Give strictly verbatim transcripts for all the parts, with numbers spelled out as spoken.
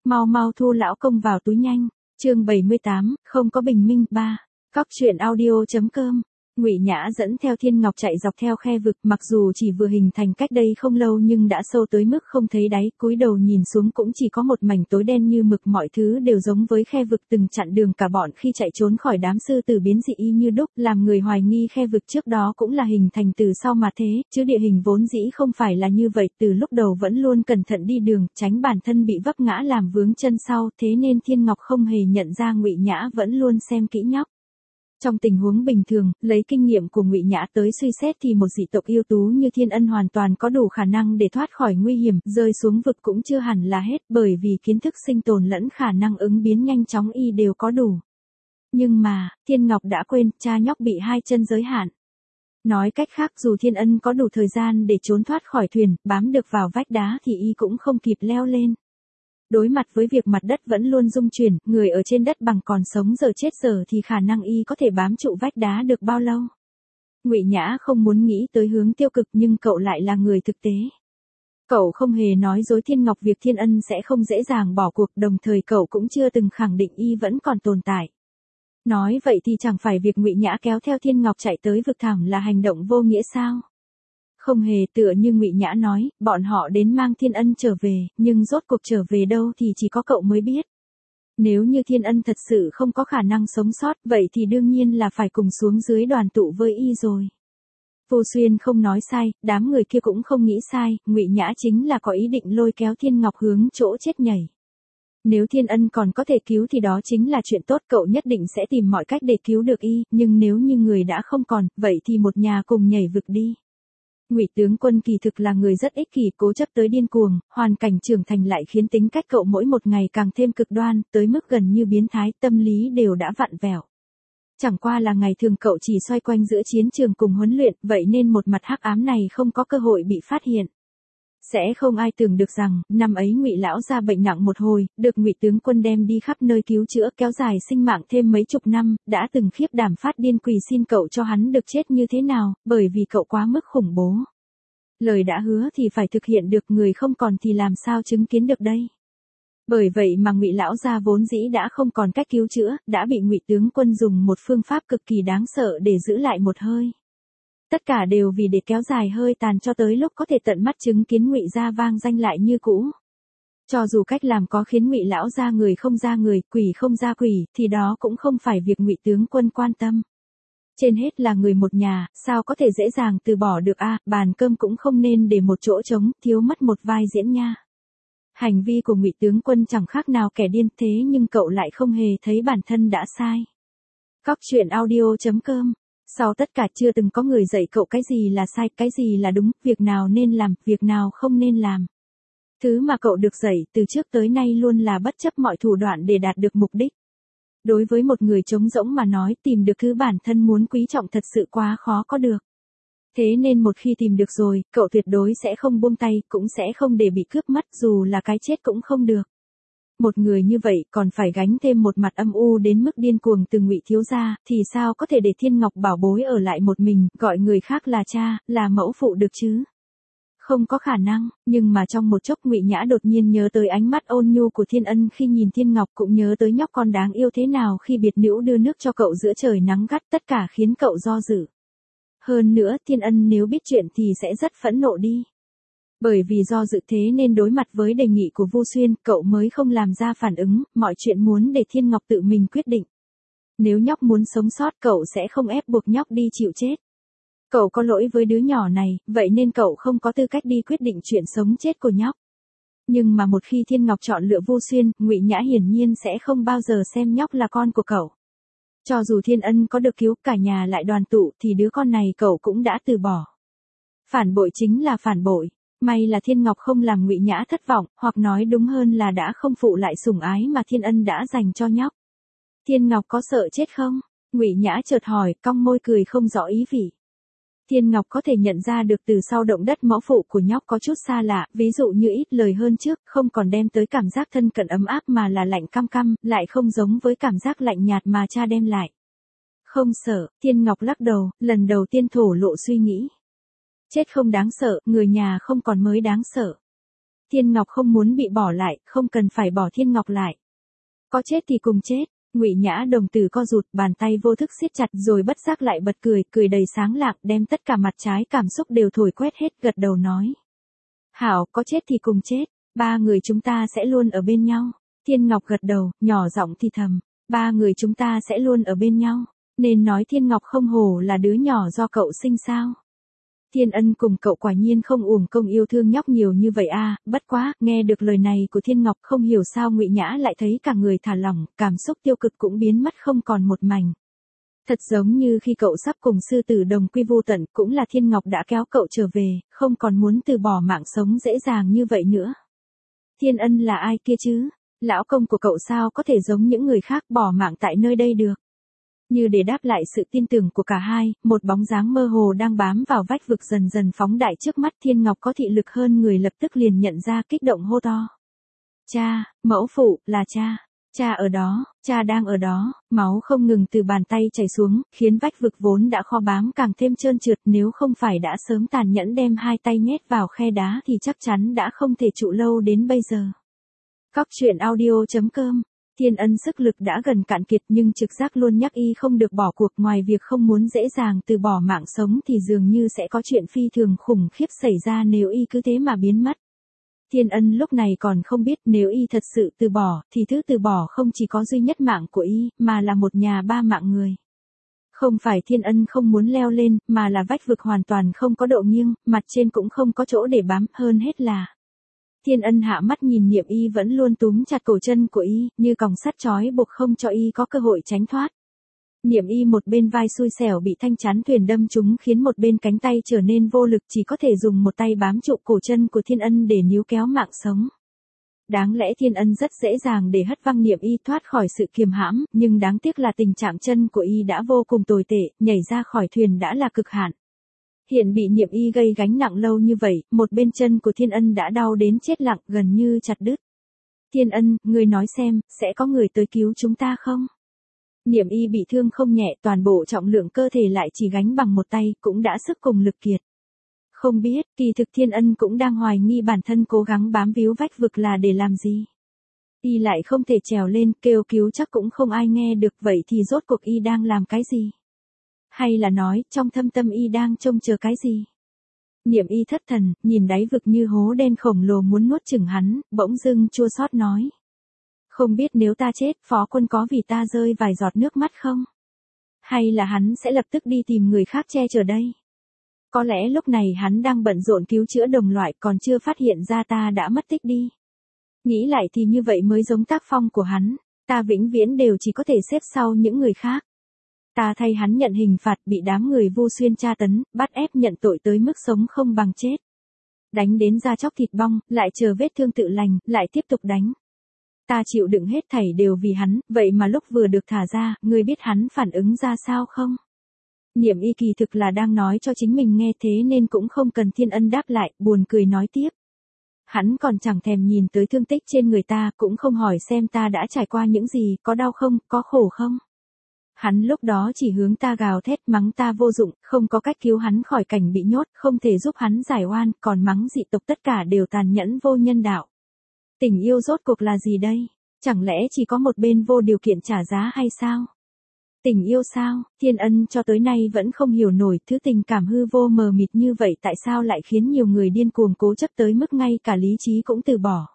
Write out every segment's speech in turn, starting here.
Mau mau thu lão công vào túi nhanh. Chương bảy mươi tám, không có bình minh. Ba. Cóc truyện audio.com. Ngụy Nhã dẫn theo Thiên Ngọc chạy dọc theo khe vực, mặc dù chỉ vừa hình thành cách đây không lâu nhưng đã sâu tới mức không thấy đáy, cúi đầu nhìn xuống cũng chỉ có một mảnh tối đen như mực, mọi thứ đều giống với khe vực từng chặn đường cả bọn khi chạy trốn khỏi đám sư tử biến dị y như đúc, làm người hoài nghi khe vực trước đó cũng là hình thành từ sau mà thế, chứ địa hình vốn dĩ không phải là như vậy, từ lúc đầu vẫn luôn cẩn thận đi đường, tránh bản thân bị vấp ngã làm vướng chân sau, thế nên Thiên Ngọc không hề nhận ra Ngụy Nhã vẫn luôn xem kỹ nhóc. Trong tình huống bình thường, lấy kinh nghiệm của Ngụy Nhã tới suy xét thì một dị tộc ưu tú như Thiên Ân hoàn toàn có đủ khả năng để thoát khỏi nguy hiểm, rơi xuống vực cũng chưa hẳn là hết, bởi vì kiến thức sinh tồn lẫn khả năng ứng biến nhanh chóng y đều có đủ. Nhưng mà, Thiên Ngọc đã quên, cha nhóc bị hai chân giới hạn. Nói cách khác, dù Thiên Ân có đủ thời gian để trốn thoát khỏi thuyền, bám được vào vách đá thì y cũng không kịp leo lên. Đối mặt với việc mặt đất vẫn luôn rung chuyển, người ở trên đất bằng còn sống giờ chết giờ thì khả năng y có thể bám trụ vách đá được bao lâu. Ngụy Nhã không muốn nghĩ tới hướng tiêu cực nhưng cậu lại là người thực tế. Cậu không hề nói dối Thiên Ngọc việc Thiên Ân sẽ không dễ dàng bỏ cuộc, đồng thời cậu cũng chưa từng khẳng định y vẫn còn tồn tại. Nói vậy thì chẳng phải việc Ngụy Nhã kéo theo Thiên Ngọc chạy tới vực thẳm là hành động vô nghĩa sao? Không hề, tựa như Ngụy Nhã nói, bọn họ đến mang Thiên Ân trở về, nhưng rốt cuộc trở về đâu thì chỉ có cậu mới biết. Nếu như Thiên Ân thật sự không có khả năng sống sót, vậy thì đương nhiên là phải cùng xuống dưới đoàn tụ với y rồi. Vô Xuyên không nói sai, đám người kia cũng không nghĩ sai, Ngụy Nhã chính là có ý định lôi kéo Thiên Ngọc hướng chỗ chết nhảy. Nếu Thiên Ân còn có thể cứu thì đó chính là chuyện tốt, cậu nhất định sẽ tìm mọi cách để cứu được y, nhưng nếu như người đã không còn, vậy thì một nhà cùng nhảy vực đi. Ngụy tướng quân kỳ thực là người rất ích kỷ, cố chấp tới điên cuồng, hoàn cảnh trưởng thành lại khiến tính cách cậu mỗi một ngày càng thêm cực đoan, tới mức gần như biến thái, tâm lý đều đã vặn vẹo. Chẳng qua là ngày thường cậu chỉ xoay quanh giữa chiến trường cùng huấn luyện, vậy nên một mặt hắc ám này không có cơ hội bị phát hiện. Sẽ không ai tưởng được rằng, năm ấy Ngụy lão ra bệnh nặng một hồi, được Ngụy tướng quân đem đi khắp nơi cứu chữa, kéo dài sinh mạng thêm mấy chục năm, đã từng khiếp đảm phát điên quỳ xin cậu cho hắn được chết như thế nào, bởi vì cậu quá mức khủng bố. Lời đã hứa thì phải thực hiện được, người không còn thì làm sao chứng kiến được đây. Bởi vậy mà Ngụy lão gia vốn dĩ đã không còn cách cứu chữa, đã bị Ngụy tướng quân dùng một phương pháp cực kỳ đáng sợ để giữ lại một hơi. Tất cả đều vì để kéo dài hơi tàn cho tới lúc có thể tận mắt chứng kiến Ngụy gia vang danh lại như cũ. Cho dù cách làm có khiến Ngụy lão gia người không ra người, quỷ không ra quỷ, thì đó cũng không phải việc Ngụy tướng quân quan tâm. Trên hết là người một nhà, sao có thể dễ dàng từ bỏ được a, à, bàn cơm cũng không nên để một chỗ trống, thiếu mất một vai diễn nha. Hành vi của Ngụy tướng quân chẳng khác nào kẻ điên, thế nhưng cậu lại không hề thấy bản thân đã sai. Cóc truyện audio.com. Sau tất cả chưa từng có người dạy cậu cái gì là sai, cái gì là đúng, việc nào nên làm, việc nào không nên làm. Thứ mà cậu được dạy từ trước tới nay luôn là bất chấp mọi thủ đoạn để đạt được mục đích. Đối với một người trống rỗng mà nói, tìm được thứ bản thân muốn quý trọng thật sự quá khó có được. Thế nên một khi tìm được rồi, cậu tuyệt đối sẽ không buông tay, cũng sẽ không để bị cướp mất, dù là cái chết cũng không được. Một người như vậy còn phải gánh thêm một mặt âm u đến mức điên cuồng từ Ngụy thiếu gia, thì sao có thể để Thiên Ngọc bảo bối ở lại một mình, gọi người khác là cha, là mẫu phụ được chứ? Không có khả năng, nhưng mà trong một chốc Ngụy Nhã đột nhiên nhớ tới ánh mắt ôn nhu của Thiên Ân khi nhìn Thiên Ngọc, cũng nhớ tới nhóc con đáng yêu thế nào khi biệt nữ đưa nước cho cậu giữa trời nắng gắt, tất cả khiến cậu do dự. Hơn nữa, Thiên Ân nếu biết chuyện thì sẽ rất phẫn nộ đi. Bởi vì do dự thế nên đối mặt với đề nghị của Vu Xuyên, cậu mới không làm ra phản ứng, mọi chuyện muốn để Thiên Ngọc tự mình quyết định. Nếu nhóc muốn sống sót cậu sẽ không ép buộc nhóc đi chịu chết. Cậu có lỗi với đứa nhỏ này, vậy nên cậu không có tư cách đi quyết định chuyện sống chết của nhóc. Nhưng mà một khi Thiên Ngọc chọn lựa Vu Xuyên, Ngụy Nhã hiển nhiên sẽ không bao giờ xem nhóc là con của cậu. Cho dù Thiên Ân có được cứu, cả nhà lại đoàn tụ, thì đứa con này cậu cũng đã từ bỏ. Phản bội chính là phản bội. May là Thiên Ngọc không làm Ngụy Nhã thất vọng, hoặc nói đúng hơn là đã không phụ lại sủng ái mà Thiên Ân đã dành cho nhóc. Thiên Ngọc có sợ chết không? Ngụy Nhã chợt hỏi, cong môi cười không rõ ý vị. Thiên Ngọc có thể nhận ra được từ sau động đất mẫu phụ của nhóc có chút xa lạ, ví dụ như ít lời hơn trước, không còn đem tới cảm giác thân cận ấm áp mà là lạnh căm căm, lại không giống với cảm giác lạnh nhạt mà cha đem lại. Không sợ, Thiên Ngọc lắc đầu, lần đầu tiên thổ lộ suy nghĩ. Chết không đáng sợ, người nhà không còn mới đáng sợ. Thiên Ngọc không muốn bị bỏ lại, không cần phải bỏ Thiên Ngọc lại. Có chết thì cùng chết. Ngụy Nhã đồng tử co rụt, bàn tay vô thức siết chặt rồi bất giác lại bật cười, cười đầy sáng lạng, đem tất cả mặt trái cảm xúc đều thổi quét hết, gật đầu nói. Hảo, có chết thì cùng chết, ba người chúng ta sẽ luôn ở bên nhau. Thiên Ngọc gật đầu, nhỏ giọng thì thầm, ba người chúng ta sẽ luôn ở bên nhau. Nên nói Thiên Ngọc không hổ là đứa nhỏ do cậu sinh sao. Thiên Ân cùng cậu quả nhiên không uổng công yêu thương nhóc nhiều như vậy a. À, bất quá, nghe được lời này của Thiên Ngọc không hiểu sao Ngụy Nhã lại thấy cả người thả lỏng, cảm xúc tiêu cực cũng biến mất không còn một mảnh. Thật giống như khi cậu sắp cùng sư tử đồng quy vô tận, cũng là Thiên Ngọc đã kéo cậu trở về, không còn muốn từ bỏ mạng sống dễ dàng như vậy nữa. Thiên Ân là ai kia chứ? Lão công của cậu sao có thể giống những người khác bỏ mạng tại nơi đây được? Như để đáp lại sự tin tưởng của cả hai, một bóng dáng mơ hồ đang bám vào vách vực dần dần phóng đại trước mắt. Thiên Ngọc có thị lực hơn người lập tức liền nhận ra, kích động hô to. Cha, mẫu phụ, là cha. Cha ở đó, cha đang ở đó. Máu không ngừng từ bàn tay chảy xuống, khiến vách vực vốn đã kho bám càng thêm trơn trượt. Nếu không phải đã sớm tàn nhẫn đem hai tay nhét vào khe đá thì chắc chắn đã không thể trụ lâu đến bây giờ. Cóc truyện audio chấm com. Thiên Ân sức lực đã gần cạn kiệt nhưng trực giác luôn nhắc y không được bỏ cuộc, ngoài việc không muốn dễ dàng từ bỏ mạng sống thì dường như sẽ có chuyện phi thường khủng khiếp xảy ra nếu y cứ thế mà biến mất. Thiên Ân lúc này còn không biết nếu y thật sự từ bỏ thì thứ từ bỏ không chỉ có duy nhất mạng của y mà là một nhà ba mạng người. Không phải Thiên Ân không muốn leo lên mà là vách vực hoàn toàn không có độ nghiêng, mặt trên cũng không có chỗ để bám, hơn hết là Thiên Ân hạ mắt nhìn Niệm Y vẫn luôn túm chặt cổ chân của y, như còng sắt trói buộc không cho y có cơ hội tránh thoát. Niệm Y một bên vai xui xẻo bị thanh chắn thuyền đâm trúng khiến một bên cánh tay trở nên vô lực, chỉ có thể dùng một tay bám trụ cổ chân của Thiên Ân để níu kéo mạng sống. Đáng lẽ Thiên Ân rất dễ dàng để hất văng Niệm Y thoát khỏi sự kiềm hãm, nhưng đáng tiếc là tình trạng chân của y đã vô cùng tồi tệ, nhảy ra khỏi thuyền đã là cực hạn. Hiện bị Niệm Y gây gánh nặng lâu như vậy, một bên chân của Thiên Ân đã đau đến chết lặng, gần như chặt đứt. Thiên Ân, ngươi nói xem, sẽ có người tới cứu chúng ta không? Niệm Y bị thương không nhẹ, toàn bộ trọng lượng cơ thể lại chỉ gánh bằng một tay, cũng đã sức cùng lực kiệt. Không biết, kỳ thực Thiên Ân cũng đang hoài nghi bản thân cố gắng bám víu vách vực là để làm gì. Y lại không thể trèo lên, kêu cứu chắc cũng không ai nghe được, vậy thì rốt cuộc y đang làm cái gì? Hay là nói, trong thâm tâm y đang trông chờ cái gì? Niệm Y thất thần, nhìn đáy vực như hố đen khổng lồ muốn nuốt chửng hắn, bỗng dưng chua xót nói. Không biết nếu ta chết, Phó Quân có vì ta rơi vài giọt nước mắt không? Hay là hắn sẽ lập tức đi tìm người khác che chở đây? Có lẽ lúc này hắn đang bận rộn cứu chữa đồng loại, còn chưa phát hiện ra ta đã mất tích đi. Nghĩ lại thì như vậy mới giống tác phong của hắn, ta vĩnh viễn đều chỉ có thể xếp sau những người khác. Ta thay hắn nhận hình phạt, bị đám người Vu Xuyên tra tấn, bắt ép nhận tội tới mức sống không bằng chết. Đánh đến da chóc thịt bong, lại chờ vết thương tự lành, lại tiếp tục đánh. Ta chịu đựng hết thảy đều vì hắn, vậy mà lúc vừa được thả ra, ngươi biết hắn phản ứng ra sao không? Niệm Y kỳ thực là đang nói cho chính mình nghe, thế nên cũng không cần Thiên Ân đáp lại, buồn cười nói tiếp. Hắn còn chẳng thèm nhìn tới thương tích trên người ta, cũng không hỏi xem ta đã trải qua những gì, có đau không, có khổ không. Hắn lúc đó chỉ hướng ta gào thét mắng ta vô dụng, không có cách cứu hắn khỏi cảnh bị nhốt, không thể giúp hắn giải oan, còn mắng dị tộc tất cả đều tàn nhẫn vô nhân đạo. Tình yêu rốt cuộc là gì đây? Chẳng lẽ chỉ có một bên vô điều kiện trả giá hay sao? Tình yêu sao? Thiên Ân cho tới nay vẫn không hiểu nổi thứ tình cảm hư vô mờ mịt như vậy tại sao lại khiến nhiều người điên cuồng cố chấp tới mức ngay cả lý trí cũng từ bỏ.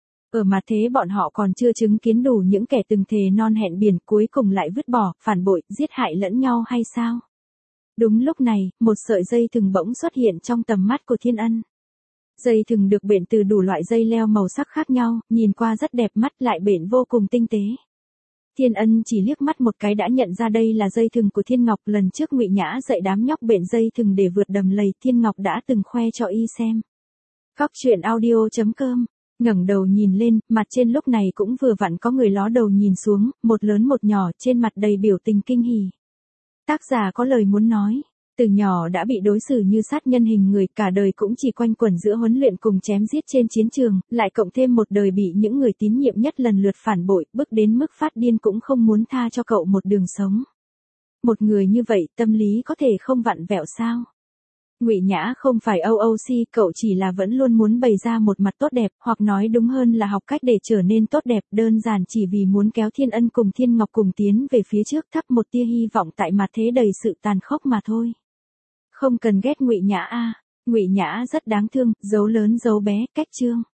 Ở mặt thế bọn họ còn chưa chứng kiến đủ những kẻ từng thề non hẹn biển cuối cùng lại vứt bỏ, phản bội, giết hại lẫn nhau hay sao? Đúng lúc này, một sợi dây thừng bỗng xuất hiện trong tầm mắt của Thiên Ân. Dây thừng được bện từ đủ loại dây leo màu sắc khác nhau, nhìn qua rất đẹp mắt lại bện vô cùng tinh tế. Thiên Ân chỉ liếc mắt một cái đã nhận ra đây là dây thừng của Thiên Ngọc, lần trước Ngụy Nhã dạy đám nhóc bện dây thừng để vượt đầm lầy, Thiên Ngọc đã từng khoe cho y xem. Cóc truyện audio chấm com. Ngẩng đầu nhìn lên, mặt trên lúc này cũng vừa vặn có người ló đầu nhìn xuống, một lớn một nhỏ, trên mặt đầy biểu tình kinh hỉ. Tác giả có lời muốn nói, từ nhỏ đã bị đối xử như sát nhân hình người, cả đời cũng chỉ quanh quẩn giữa huấn luyện cùng chém giết trên chiến trường, lại cộng thêm một đời bị những người tín nhiệm nhất lần lượt phản bội, bức đến mức phát điên cũng không muốn tha cho cậu một đường sống. Một người như vậy, tâm lý có thể không vặn vẹo sao? Ngụy Nhã không phải ô ô xê, cậu chỉ là vẫn luôn muốn bày ra một mặt tốt đẹp, hoặc nói đúng hơn là học cách để trở nên tốt đẹp, đơn giản chỉ vì muốn kéo Thiên Ân cùng Thiên Ngọc cùng tiến về phía trước, thắp một tia hy vọng tại mặt thế đầy sự tàn khốc mà thôi. Không cần ghét Ngụy Nhã a, Ngụy Nhã rất đáng thương, dấu lớn dấu bé, cách chương.